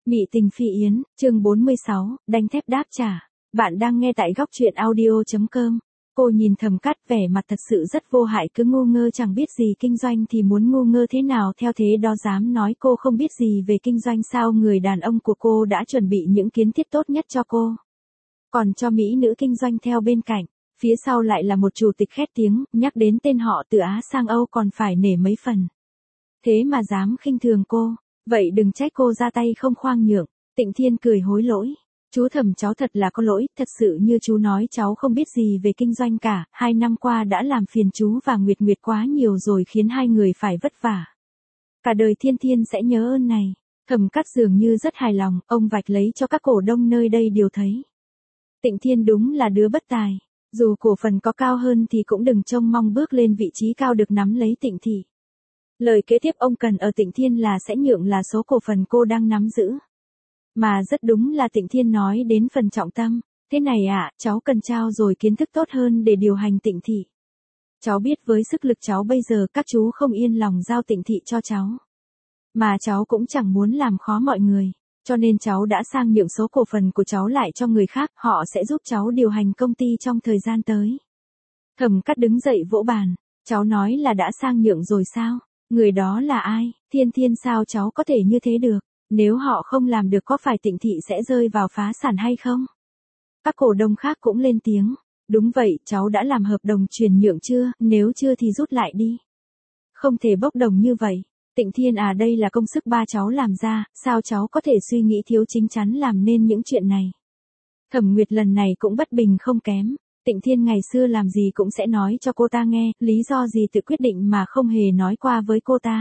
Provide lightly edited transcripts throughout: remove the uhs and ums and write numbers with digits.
Mị tình phi yến, chương 46, đánh thép đáp trả. Bạn đang nghe tại góc truyện audio.com. Cô nhìn Thẩm Cát vẻ mặt thật sự rất vô hại, cứ ngu ngơ chẳng biết gì kinh doanh thì muốn ngu ngơ thế nào theo thế đó dám nói cô không biết gì về kinh doanh sao. Người đàn ông của cô đã chuẩn bị những kiến thiết tốt nhất cho cô. Còn cho mỹ nữ kinh doanh theo bên cạnh, phía sau lại là một chủ tịch khét tiếng, nhắc đến tên họ từ Á sang Âu còn phải nể mấy phần. Thế mà dám khinh thường cô. Vậy đừng trách cô ra tay không khoan nhượng. Tịnh Thiên cười hối lỗi. Chú Thẩm, cháu thật là có lỗi, thật sự như chú nói cháu không biết gì về kinh doanh cả, 2 năm qua đã làm phiền chú và Nguyệt Nguyệt quá nhiều rồi khiến hai người phải vất vả. Cả đời Thiên Thiên sẽ nhớ ơn này. Thẩm Cát dường như rất hài lòng, ông vạch lấy cho các cổ đông nơi đây đều thấy. Tịnh Thiên đúng là đứa bất tài, dù cổ phần có cao hơn thì cũng đừng trông mong bước lên vị trí cao được nắm lấy Tịnh thị. Lời kế tiếp ông cần ở Tịnh Thiên là sẽ nhượng là số cổ phần cô đang nắm giữ. Mà rất đúng là Tịnh Thiên nói đến phần trọng tâm. Thế này ạ, cháu cần trao dồi kiến thức tốt hơn để điều hành Tịnh thị. Cháu biết với sức lực cháu bây giờ các chú không yên lòng giao Tịnh thị cho cháu. Mà cháu cũng chẳng muốn làm khó mọi người. Cho nên cháu đã sang nhượng số cổ phần của cháu lại cho người khác, họ sẽ giúp cháu điều hành công ty trong thời gian tới. Thẩm Cát đứng dậy vỗ bàn. Cháu nói là đã sang nhượng rồi sao? Người đó là ai? Thiên Thiên sao cháu có thể như thế được? Nếu họ không làm được có phải Tịnh thị sẽ rơi vào phá sản hay không? Các cổ đông khác cũng lên tiếng. Đúng vậy, cháu đã làm hợp đồng chuyển nhượng chưa? Nếu chưa thì rút lại đi. Không thể bốc đồng như vậy. Tịnh Thiên à, đây là công sức ba cháu làm ra, sao cháu có thể suy nghĩ thiếu chính chắn làm nên những chuyện này? Thẩm Nguyệt lần này cũng bất bình không kém. Tịnh Thiên ngày xưa làm gì cũng sẽ nói cho cô ta nghe, lý do gì tự quyết định mà không hề nói qua với cô ta.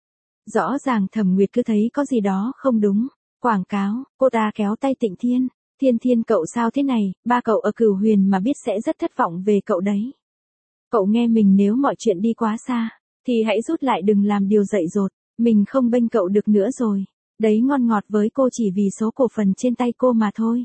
Rõ ràng Thẩm Nguyệt cứ thấy có gì đó không đúng. Quảng cáo, cô ta kéo tay Tịnh Thiên. Thiên Thiên cậu sao thế này, ba cậu ở Cửu Huyền mà biết sẽ rất thất vọng về cậu đấy. Cậu nghe mình, nếu mọi chuyện đi quá xa, thì hãy rút lại, đừng làm điều dại dột. Mình không bênh cậu được nữa rồi. Đấy, ngon ngọt với cô chỉ vì số cổ phần trên tay cô mà thôi.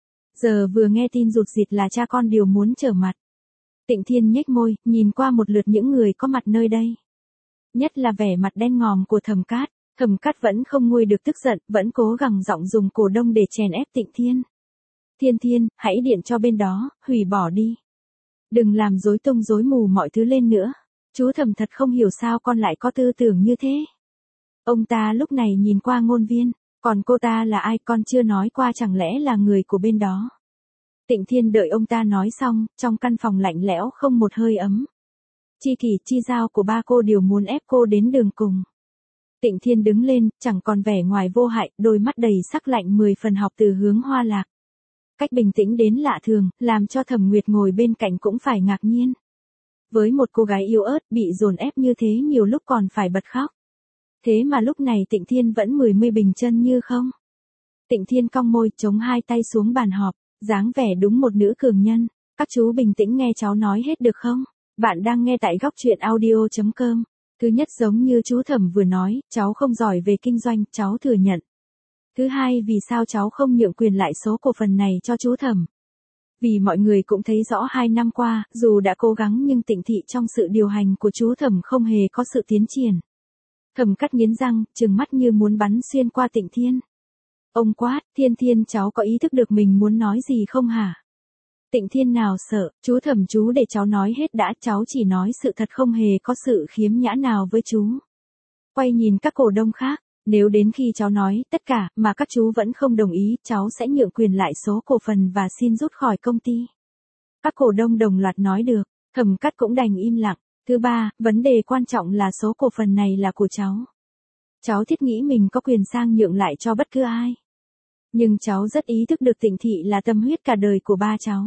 Giờ vừa nghe tin rụt rịt là cha con đều muốn trở mặt. Tịnh Thiên nhếch môi, nhìn qua một lượt những người có mặt nơi đây. Nhất là vẻ mặt đen ngòm của Thẩm Cát. Thẩm Cát vẫn không nguôi được tức giận, vẫn cố gắng giọng dùng cổ đông để chèn ép Tịnh Thiên. Thiên Thiên, hãy điện cho bên đó, hủy bỏ đi. Đừng làm rối tung rối mù mọi thứ lên nữa. Chú Thẩm thật không hiểu sao con lại có tư tưởng như thế. Ông ta lúc này nhìn qua Ngôn Viên. Còn cô ta là ai con chưa nói qua, chẳng lẽ là người của bên đó? Tịnh Thiên đợi ông ta nói xong, trong căn phòng lạnh lẽo không một hơi ấm. Chi kỷ chi giao của ba cô đều muốn ép cô đến đường cùng. Tịnh Thiên đứng lên, chẳng còn vẻ ngoài vô hại, đôi mắt đầy sắc lạnh 10 phần học từ Hướng Hoa Lạc. Cách bình tĩnh đến lạ thường, làm cho Thẩm Nguyệt ngồi bên cạnh cũng phải ngạc nhiên. Với một cô gái yếu ớt bị dồn ép như thế nhiều lúc còn phải bật khóc. Thế mà lúc này Tịnh Thiên vẫn 10 bình chân như không. Tịnh Thiên cong môi, chống hai tay xuống bàn họp, dáng vẻ đúng một nữ cường nhân. Các chú bình tĩnh nghe cháu nói hết được không? Bạn đang nghe tại góc truyện audio.com. Thứ nhất, giống như chú Thẩm vừa nói, cháu không giỏi về kinh doanh, cháu thừa nhận. Thứ hai, vì sao cháu không nhượng quyền lại số cổ phần này cho chú Thẩm? Vì mọi người cũng thấy rõ 2 năm qua, dù đã cố gắng nhưng Tịnh thị trong sự điều hành của chú Thẩm không hề có sự tiến triển. Thẩm Cát nghiến răng, trừng mắt như muốn bắn xuyên qua Tịnh Thiên. Ông quát, Thiên Thiên cháu có ý thức được mình muốn nói gì không hả? Tịnh Thiên nào sợ, chú Thẩm chú để cháu nói hết đã, cháu chỉ nói sự thật, không hề có sự khiếm nhã nào với chú. Quay nhìn các cổ đông khác, nếu đến khi cháu nói tất cả mà các chú vẫn không đồng ý, cháu sẽ nhượng quyền lại số cổ phần và xin rút khỏi công ty. Các cổ đông đồng loạt nói được, Thẩm Cát cũng đành im lặng. Thứ ba, vấn đề quan trọng là số cổ phần này là của cháu. Cháu thiết nghĩ mình có quyền sang nhượng lại cho bất cứ ai. Nhưng cháu rất ý thức được Tịnh thị là tâm huyết cả đời của ba cháu.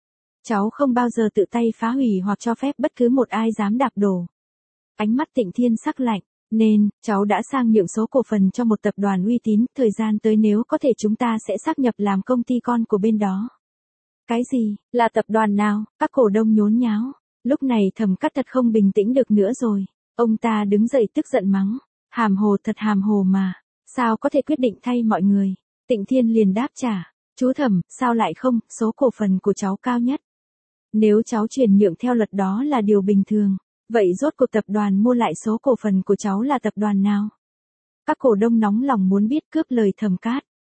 Cháu không bao giờ tự tay phá hủy hoặc cho phép bất cứ một ai dám đạp đổ. Ánh mắt Tịnh Thiên sắc lạnh, nên, cháu đã sang nhượng số cổ phần cho một tập đoàn uy tín, thời gian tới nếu có thể chúng ta sẽ sáp nhập làm công ty con của bên đó. Cái gì, là tập đoàn nào? Các cổ đông nhốn nháo. Lúc này Thẩm Cát thật không bình tĩnh được nữa rồi. Ông ta đứng dậy tức giận mắng. Hàm hồ, thật hàm hồ mà. Sao có thể quyết định thay mọi người? Tịnh Thiên liền đáp trả. Chú Thẩm, sao lại không, số cổ phần của cháu cao nhất. Nếu cháu chuyển nhượng theo luật đó là điều bình thường. Vậy rốt cuộc tập đoàn mua lại số cổ phần của cháu là tập đoàn nào? Các cổ đông nóng lòng muốn biết, cướp lời Thẩm Cát.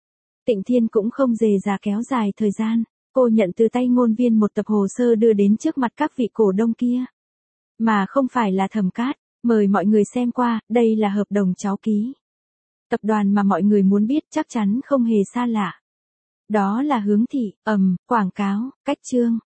Tịnh Thiên cũng không dề dà kéo dài thời gian, cô nhận từ tay ngôn viên một tập hồ sơ đưa đến trước mặt các vị cổ đông kia. Mà không phải là Thẩm Cát, mời mọi người xem qua, đây là hợp đồng cháu ký. Tập đoàn mà mọi người muốn biết chắc chắn không hề xa lạ. Đó là Hướng Thị, quảng cáo, cách chương.